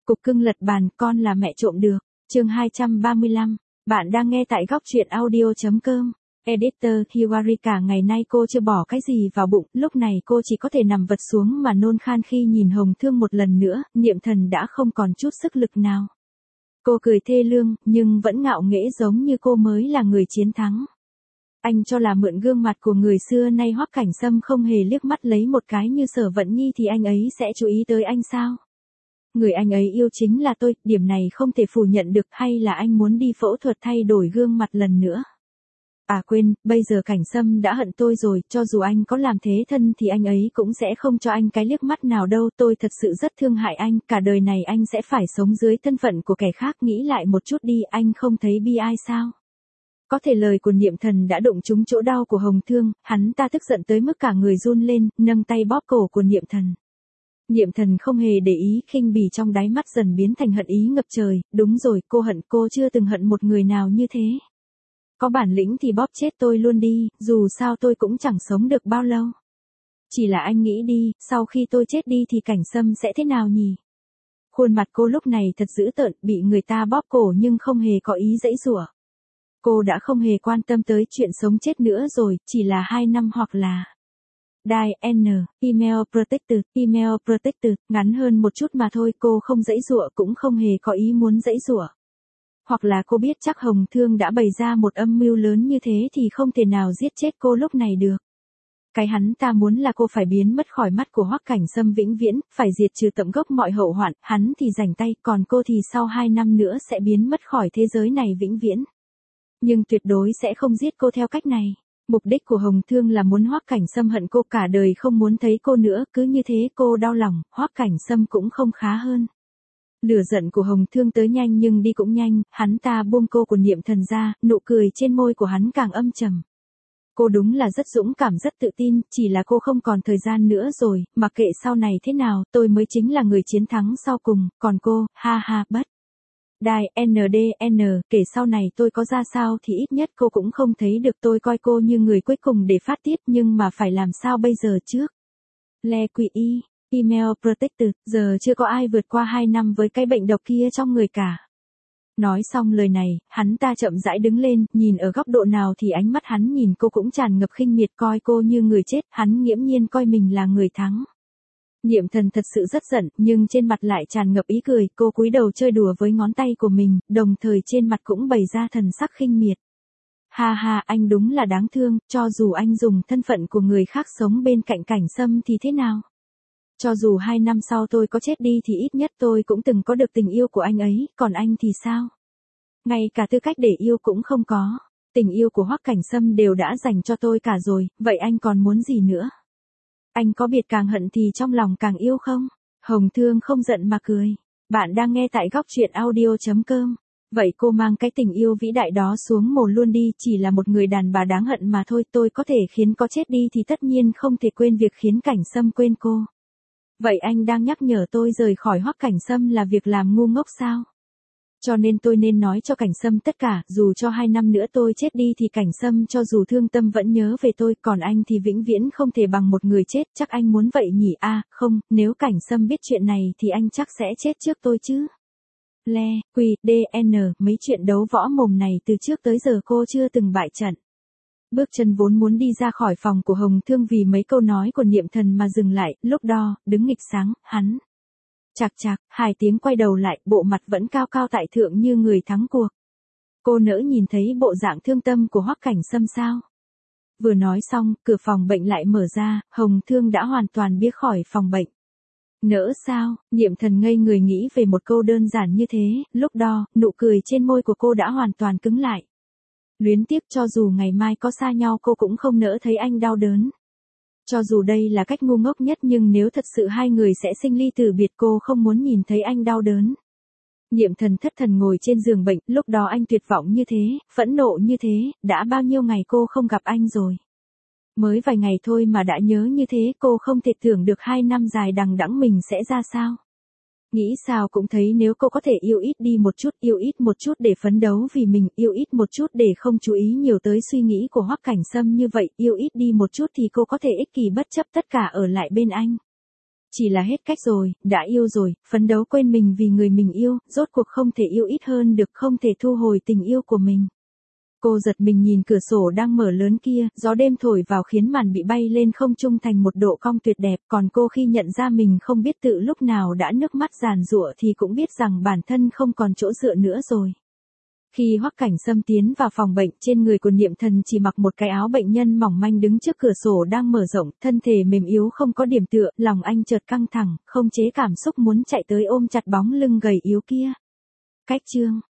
Cục cưng lật bàn, con là mẹ trộm được. Chương 235. Bạn đang nghe tại góc truyện audio.com. Editor Hiwari, cả ngày nay cô chưa bỏ cái gì vào bụng, lúc này cô chỉ có thể nằm vật xuống mà nôn khan khi nhìn Hồng Thương một lần nữa, Niệm Thần đã không còn chút sức lực nào. Cô cười thê lương, nhưng vẫn ngạo nghễ giống như cô mới là người chiến thắng. Anh cho là mượn gương mặt của người xưa nay Hoắc Cảnh Sâm không hề liếc mắt lấy một cái như Sở Vận Nhi thì anh ấy sẽ chú ý tới anh sao? Người anh ấy yêu chính là tôi, điểm này không thể phủ nhận được, hay là anh muốn đi phẫu thuật thay đổi gương mặt lần nữa? À quên, bây giờ Cảnh Sâm đã hận tôi rồi, cho dù anh có làm thế thân thì anh ấy cũng sẽ không cho anh cái liếc mắt nào đâu, tôi thật sự rất thương hại anh, cả đời này anh sẽ phải sống dưới thân phận của kẻ khác, nghĩ lại một chút đi, anh không thấy bi ai sao? Có thể lời của Niệm Thần đã đụng trúng chỗ đau của Hồng Thương, hắn ta tức giận tới mức cả người run lên, nâng tay bóp cổ của Niệm Thần. Niệm Thần không hề để ý, khinh bỉ trong đáy mắt dần biến thành hận ý ngập trời, đúng rồi, cô hận, cô chưa từng hận một người nào như thế. Có bản lĩnh thì bóp chết tôi luôn đi, dù sao tôi cũng chẳng sống được bao lâu. Chỉ là anh nghĩ đi, sau khi tôi chết đi thì Cảnh Sâm sẽ thế nào nhỉ? Khuôn mặt cô lúc này thật dữ tợn, bị người ta bóp cổ nhưng không hề có ý giãy giụa. Cô đã không hề quan tâm tới chuyện sống chết nữa rồi, chỉ là 2 năm hoặc là... Die N, email protected, ngắn hơn một chút mà thôi, cô không giãy giụa cũng không hề có ý muốn giãy giụa. Hoặc là cô biết chắc Hồng Thương đã bày ra một âm mưu lớn như thế thì không thể nào giết chết cô lúc này được. Cái hắn ta muốn là cô phải biến mất khỏi mắt của Hoắc Cảnh Sâm vĩnh viễn, phải diệt trừ tận gốc mọi hậu hoạn, hắn thì rảnh tay, còn cô thì sau 2 năm nữa sẽ biến mất khỏi thế giới này vĩnh viễn. Nhưng tuyệt đối sẽ không giết cô theo cách này. Mục đích của Hồng Thương là muốn Hoắc Cảnh Sâm hận cô, cả đời không muốn thấy cô nữa, cứ như thế cô đau lòng, Hoắc Cảnh Sâm cũng không khá hơn. Lửa giận của Hồng Thương tới nhanh nhưng đi cũng nhanh, hắn ta buông cô của Niệm Thần ra, nụ cười trên môi của hắn càng âm trầm. Cô đúng là rất dũng cảm, rất tự tin, chỉ là cô không còn thời gian nữa rồi, mặc kệ sau này thế nào, tôi mới chính là người chiến thắng sau cùng, còn cô, ha ha, bất. Die NDN, kể sau này tôi có ra sao thì ít nhất cô cũng không thấy được, tôi coi cô như người cuối cùng để phát tiết, nhưng mà phải làm sao bây giờ trước? Le Quy Y, email protected, giờ chưa có ai vượt qua 2 năm với cái bệnh độc kia trong người cả. Nói xong lời này, hắn ta chậm rãi đứng lên, nhìn ở góc độ nào thì ánh mắt hắn nhìn cô cũng tràn ngập khinh miệt, coi cô như người chết, hắn nghiễm nhiên coi mình là người thắng. Niệm Thần thật sự rất giận, nhưng trên mặt lại tràn ngập ý cười, cô cúi đầu chơi đùa với ngón tay của mình, đồng thời trên mặt cũng bày ra thần sắc khinh miệt. Ha ha, anh đúng là đáng thương, cho dù anh dùng thân phận của người khác sống bên cạnh Cảnh Sâm thì thế nào? Cho dù 2 năm sau tôi có chết đi thì ít nhất tôi cũng từng có được tình yêu của anh ấy, còn anh thì sao? Ngay cả tư cách để yêu cũng không có, tình yêu của Hoắc Cảnh Sâm đều đã dành cho tôi cả rồi, vậy anh còn muốn gì nữa? Anh có biết càng hận thì trong lòng càng yêu không? Hồng Thương không giận mà cười. Bạn đang nghe tại góc truyện audio.com. Vậy cô mang cái tình yêu vĩ đại đó xuống mồ luôn đi, chỉ là một người đàn bà đáng hận mà thôi, tôi có thể khiến có chết đi thì tất nhiên không thể quên việc khiến Cảnh Sâm quên cô. Vậy anh đang nhắc nhở tôi rời khỏi Hoắc Cảnh Sâm là việc làm ngu ngốc sao? Cho nên tôi nên nói cho Cảnh Sâm tất cả, dù cho 2 năm nữa tôi chết đi thì Cảnh Sâm cho dù thương tâm vẫn nhớ về tôi, còn anh thì vĩnh viễn không thể bằng một người chết, chắc anh muốn vậy nhỉ? À, không, nếu Cảnh Sâm biết chuyện này thì anh chắc sẽ chết trước tôi chứ. Le, Quy, DN, mấy chuyện đấu võ mồm này từ trước tới giờ cô chưa từng bại trận. Bước chân vốn muốn đi ra khỏi phòng của Hồng Thương vì mấy câu nói của Niệm Thần mà dừng lại, lúc đó, đứng nghịch sáng, hắn. Chạc chạc, 2 tiếng quay đầu lại, bộ mặt vẫn cao cao tại thượng như người thắng cuộc. Cô nỡ nhìn thấy bộ dạng thương tâm của Hoắc Cảnh Sâm sao? Vừa nói xong, cửa phòng bệnh lại mở ra, Hồng Thương đã hoàn toàn biết khỏi phòng bệnh. Nỡ sao? Niệm Thần ngây người nghĩ về một câu đơn giản như thế, lúc đó, nụ cười trên môi của cô đã hoàn toàn cứng lại. Luyến tiếc, cho dù ngày mai có xa nhau cô cũng không nỡ thấy anh đau đớn. Cho dù đây là cách ngu ngốc nhất nhưng nếu thật sự hai người sẽ sinh ly tử biệt cô không muốn nhìn thấy anh đau đớn. Niệm Thần thất thần ngồi trên giường bệnh, lúc đó anh tuyệt vọng như thế, phẫn nộ như thế, đã bao nhiêu ngày cô không gặp anh rồi. Mới vài ngày thôi mà đã nhớ như thế, cô không thể tưởng được 2 năm dài đằng đẵng mình sẽ ra sao. Nghĩ sao cũng thấy nếu cô có thể yêu ít đi một chút, yêu ít một chút để phấn đấu vì mình, yêu ít một chút để không chú ý nhiều tới suy nghĩ của Hoắc Cảnh Sâm như vậy, yêu ít đi một chút thì cô có thể ích kỷ bất chấp tất cả ở lại bên anh. Chỉ là hết cách rồi, đã yêu rồi, phấn đấu quên mình vì người mình yêu, rốt cuộc không thể yêu ít hơn được, không thể thu hồi tình yêu của mình. Cô giật mình nhìn cửa sổ đang mở lớn kia, gió đêm thổi vào khiến màn bị bay lên không trung thành một độ cong tuyệt đẹp, còn cô khi nhận ra mình không biết tự lúc nào đã nước mắt giàn giụa thì cũng biết rằng bản thân không còn chỗ dựa nữa rồi. Khi Hoắc Cảnh Sâm tiến vào phòng bệnh, trên người của Niệm Thần chỉ mặc một cái áo bệnh nhân mỏng manh đứng trước cửa sổ đang mở rộng, thân thể mềm yếu không có điểm tựa, lòng anh chợt căng thẳng, không chế cảm xúc muốn chạy tới ôm chặt bóng lưng gầy yếu kia. Cách chương